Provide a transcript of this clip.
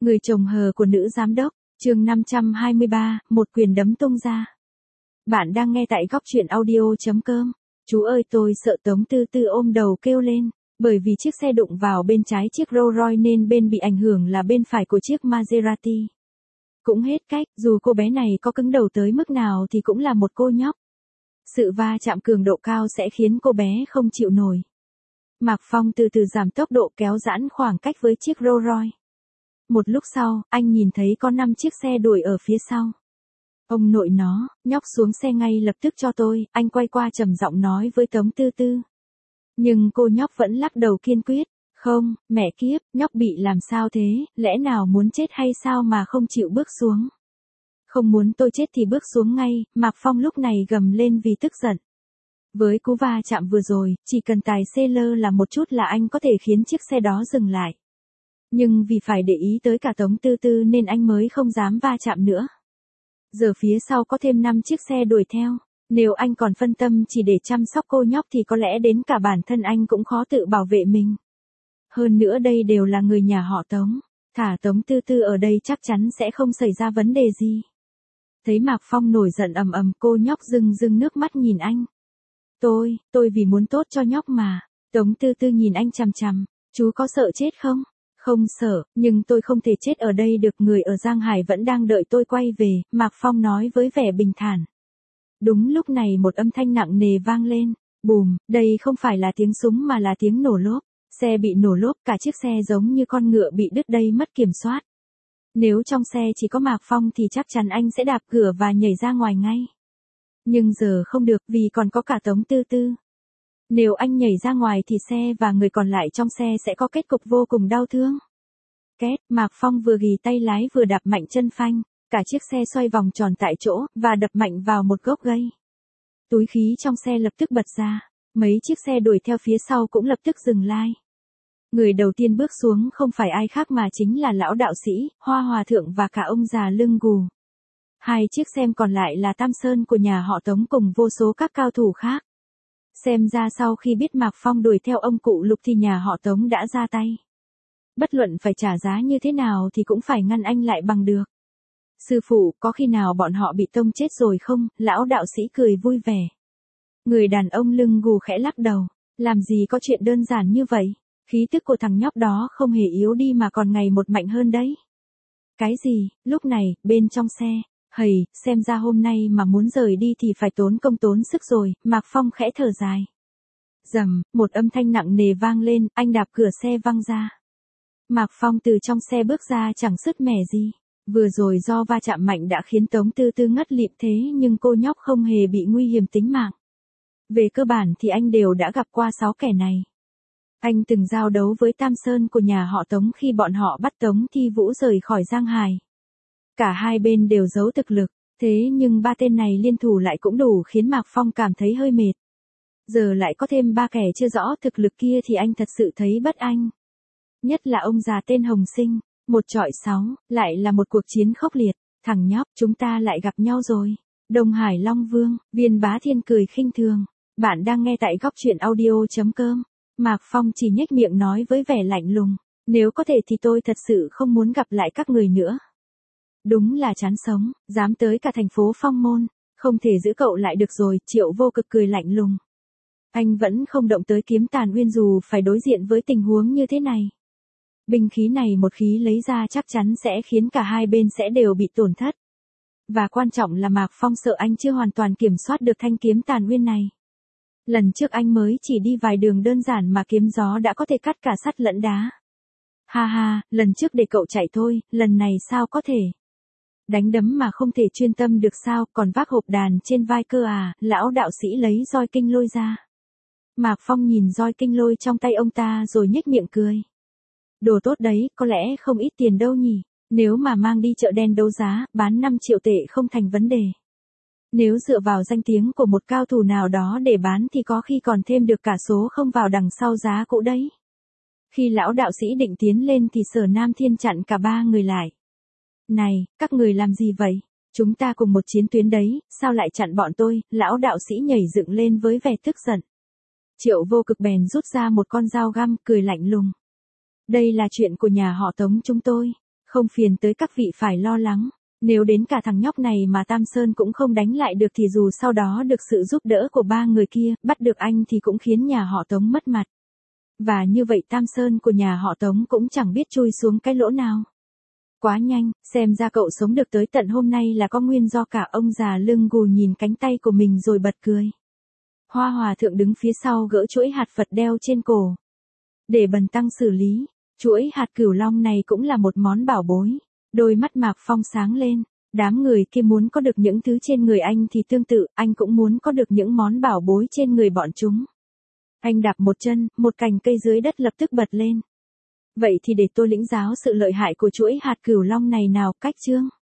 Người chồng hờ của nữ giám đốc, chương 523, một quyền đấm tung ra. Bạn đang nghe tại góc truyện audio.com. Chú ơi tôi sợ Tống Tư Tư ôm đầu kêu lên, bởi vì chiếc xe đụng vào bên trái chiếc Rolls Royce nên bên bị ảnh hưởng là bên phải của chiếc Maserati. Cũng hết cách, dù cô bé này có cứng đầu tới mức nào thì cũng là một cô nhóc. Sự va chạm cường độ cao sẽ khiến cô bé không chịu nổi. Mạc Phong từ từ giảm tốc độ kéo giãn khoảng cách với chiếc Rolls Royce. Một lúc sau, anh nhìn thấy có 5 chiếc xe đuổi ở phía sau. Ông nội nó, nhóc xuống xe ngay lập tức cho tôi, anh quay qua trầm giọng nói với Tống Tư Tư. Nhưng cô nhóc vẫn lắc đầu kiên quyết. Không, mẹ kiếp, nhóc bị làm sao thế, lẽ nào muốn chết hay sao mà không chịu bước xuống. Không muốn tôi chết thì bước xuống ngay, Mạc Phong lúc này gầm lên vì tức giận. Với cú va chạm vừa rồi, chỉ cần tài xế lơ là một chút là anh có thể khiến chiếc xe đó dừng lại. Nhưng vì phải để ý tới cả Tống Tư Tư nên anh mới không dám va chạm nữa. Giờ phía sau có thêm 5 chiếc xe đuổi theo. Nếu anh còn phân tâm chỉ để chăm sóc cô nhóc thì có lẽ đến cả bản thân anh cũng khó tự bảo vệ mình. Hơn nữa đây đều là người nhà họ Tống. Thả Tống Tư Tư ở đây chắc chắn sẽ không xảy ra vấn đề gì. Thấy Mạc Phong nổi giận ầm ầm, cô nhóc rưng nước mắt nhìn anh. Tôi vì muốn tốt cho nhóc mà. Tống Tư Tư nhìn anh chằm chằm. Chú có sợ chết không? Không sợ, nhưng tôi không thể chết ở đây được, người ở Giang Hải vẫn đang đợi tôi quay về, Mạc Phong nói với vẻ bình thản. Đúng lúc này một âm thanh nặng nề vang lên, bùm, đây không phải là tiếng súng mà là tiếng nổ lốp, xe bị nổ lốp, cả chiếc xe giống như con ngựa bị đứt đây mất kiểm soát. Nếu trong xe chỉ có Mạc Phong thì chắc chắn anh sẽ đạp cửa và nhảy ra ngoài ngay. Nhưng giờ không được vì còn có cả Tống Tư Tư. Nếu anh nhảy ra ngoài thì xe và người còn lại trong xe sẽ có kết cục vô cùng đau thương. Két, Mạc Phong vừa ghì tay lái vừa đạp mạnh chân phanh, cả chiếc xe xoay vòng tròn tại chỗ, và đập mạnh vào một gốc cây. Túi khí trong xe lập tức bật ra, mấy chiếc xe đuổi theo phía sau cũng lập tức dừng lai. Người đầu tiên bước xuống không phải ai khác mà chính là lão đạo sĩ, Hoa Hòa Thượng và cả ông già lưng gù. Hai chiếc xe còn lại là Tam Sơn của nhà họ Tống cùng vô số các cao thủ khác. Xem ra sau khi biết Mạc Phong đuổi theo ông cụ Lục thì nhà họ Tống đã ra tay. Bất luận phải trả giá như thế nào thì cũng phải ngăn anh lại bằng được. Sư phụ, có khi nào bọn họ bị tông chết rồi không? Lão đạo sĩ cười vui vẻ. Người đàn ông lưng gù khẽ lắc đầu. Làm gì có chuyện đơn giản như vậy? Khí tức của thằng nhóc đó không hề yếu đi mà còn ngày một mạnh hơn đấy. Cái gì? Lúc này, bên trong xe. Hầy, xem ra hôm nay mà muốn rời đi thì phải tốn công tốn sức rồi, Mạc Phong khẽ thở dài. Rầm, một âm thanh nặng nề vang lên, anh đạp cửa xe văng ra. Mạc Phong từ trong xe bước ra chẳng sứt mẻ gì. Vừa rồi do va chạm mạnh đã khiến Tống Tư Tư ngất lịm thế nhưng cô nhóc không hề bị nguy hiểm tính mạng. Về cơ bản thì anh đều đã gặp qua 6 kẻ này. Anh từng giao đấu với Tam Sơn của nhà họ Tống khi bọn họ bắt Tống Thi Vũ rời khỏi Giang Hải. Cả hai bên đều giấu thực lực, thế nhưng 3 tên này liên thủ lại cũng đủ khiến Mạc Phong cảm thấy hơi mệt. Giờ lại có thêm 3 kẻ chưa rõ thực lực kia thì anh thật sự thấy bất anh. Nhất là ông già tên Hồng Sinh, 1 chọi 6, lại là một cuộc chiến khốc liệt. Thằng nhóc, chúng ta lại gặp nhau rồi. Đông Hải Long Vương, Viên Bá Thiên cười khinh thường. Bạn đang nghe tại góc truyện audio.com. Mạc Phong chỉ nhếch miệng nói với vẻ lạnh lùng. Nếu có thể thì tôi thật sự không muốn gặp lại các người nữa. Đúng là chán sống, dám tới cả thành phố Phong Môn, không thể giữ cậu lại được rồi, Triệu Vô Cực cười lạnh lùng. Anh vẫn không động tới kiếm Tàn Uyên dù phải đối diện với tình huống như thế này. Binh khí này một khí lấy ra chắc chắn sẽ khiến cả hai bên sẽ đều bị tổn thất. Và quan trọng là Mạc Phong sợ anh chưa hoàn toàn kiểm soát được thanh kiếm Tàn Uyên này. Lần trước anh mới chỉ đi vài đường đơn giản mà kiếm gió đã có thể cắt cả sắt lẫn đá. Ha ha, lần trước để cậu chạy thôi, lần này sao có thể? Đánh đấm mà không thể chuyên tâm được sao, còn vác hộp đàn trên vai cơ à? Lão đạo sĩ lấy roi kinh lôi ra. Mạc Phong nhìn roi kinh lôi trong tay ông ta rồi nhếch miệng cười. Đồ tốt đấy, có lẽ không ít tiền đâu nhỉ, nếu mà mang đi chợ đen đấu giá, bán 5 triệu tệ không thành vấn đề. Nếu dựa vào danh tiếng của một cao thủ nào đó để bán thì có khi còn thêm được cả số không vào đằng sau giá cũ đấy. Khi lão đạo sĩ định tiến lên thì Sở Nam Thiên chặn cả 3 người lại. Này, các người làm gì vậy? Chúng ta cùng một chiến tuyến đấy, sao lại chặn bọn tôi? Lão đạo sĩ nhảy dựng lên với vẻ tức giận. Triệu Vô Cực bèn rút ra một con dao găm, cười lạnh lùng. Đây là chuyện của nhà họ Tống chúng tôi. Không phiền tới các vị phải lo lắng. Nếu đến cả thằng nhóc này mà Tam Sơn cũng không đánh lại được thì dù sau đó được sự giúp đỡ của ba người kia, bắt được anh thì cũng khiến nhà họ Tống mất mặt. Và như vậy Tam Sơn của nhà họ Tống cũng chẳng biết chui xuống cái lỗ nào. Quá nhanh, xem ra cậu sống được tới tận hôm nay là có nguyên do cả. Ông già lưng gù nhìn cánh tay của mình rồi bật cười. Hoa Hòa thượng đứng phía sau gỡ chuỗi hạt Phật đeo trên cổ. Để bần tăng xử lý, chuỗi hạt Cửu Long này cũng là một món bảo bối. Đôi mắt Mạc Phong sáng lên. Đám người kia muốn có được những thứ trên người anh thì tương tự, anh cũng muốn có được những món bảo bối trên người bọn chúng. Anh đạp một chân, một cành cây dưới đất lập tức bật lên. Vậy thì để tôi lĩnh giáo sự lợi hại của chuỗi hạt Cửu Long này nào. Cách chương